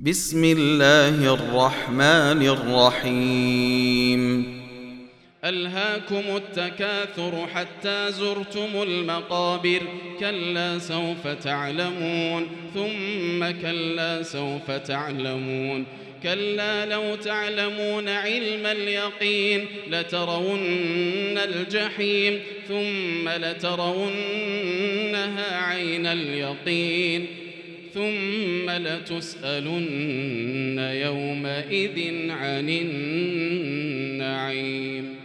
بسم الله الرحمن الرحيم ألهاكم التكاثر حتى زرتم المقابر كلا سوف تعلمون ثم كلا سوف تعلمون كلا لو تعلمون علم اليقين لترون الجحيم ثم لترونها عين اليقين ثم لتسألن يومئذ عن النعيم.